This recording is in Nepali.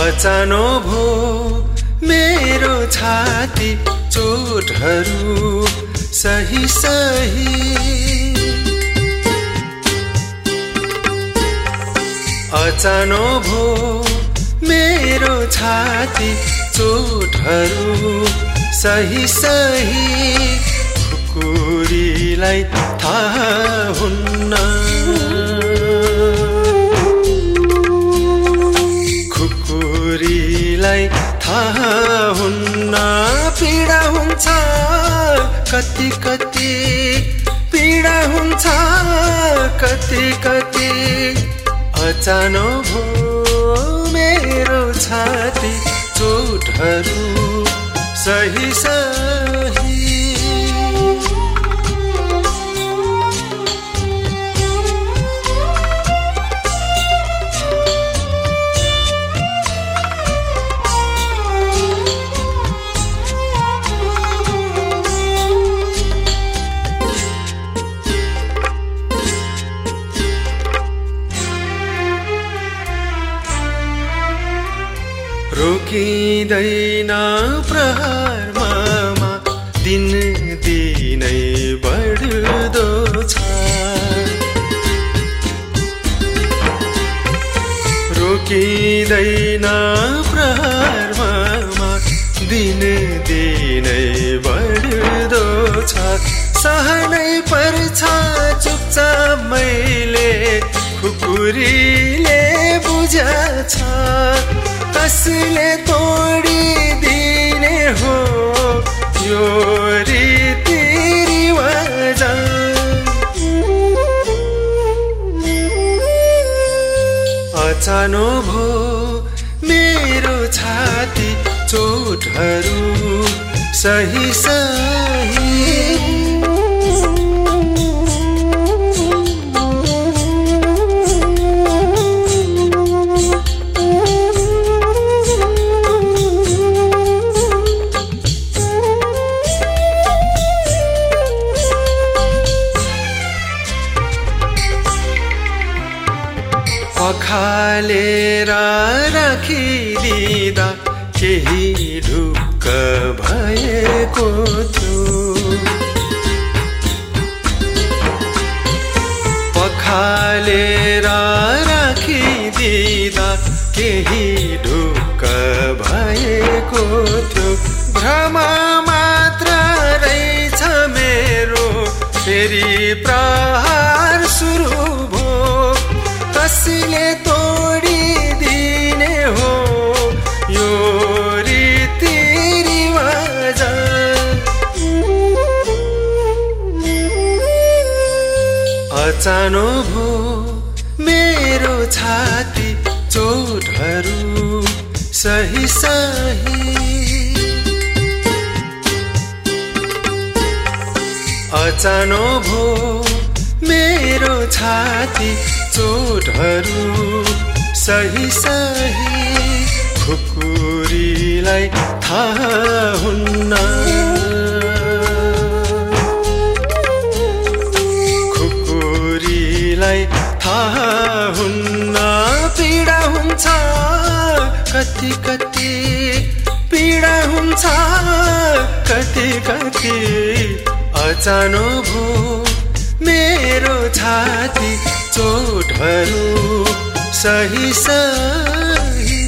अचानो भो मेरो छाती चोटहरू सही सही अचानो भो मेरो छाती चोटहरू सही सही खुकुरीलाई थाहा हुन्न खुकुरीलाई थाहा हुन्न पीडा हुन्छ कति कति पीडा हुन्छ कति कति अचानो भो मेरो छाती चोटहरू सही सही रोकिँदैन प्रहारमा दिन दिनै बढ्दो छ रोकिँदैन प्रहारमा दिन दिनै बढ्दो छ सहनै पर्छ चुपचाप मैले खुकुरीले बुझ्छ कसले तोडिदिने हो यो रीतिरिवाज अचानो भो मेरो छाती चोटहरू सही सही पखालेर राखिदिँदा केही ढुक्क भएको थियो पखालेर राखिदिँदा केही ढुक्क भएको थियो भ्रम मात्र रहेछ मेरो फेरि प्रहार सुरु भयो कसले तोडिदिने हो यो रीतिरिवाज अचानो भो मेरो छाती चोटहरू सही सही अचानो भो मेरो छाती चोटहरू सही सही खुकुरीलाई थाहा हुन्न खुकुरीलाई थाहा हुन्न पीडा हुन्छ कति कति पीडा हुन्छ कति कति अचानो भो मेरो छाती चोटहरू सही सही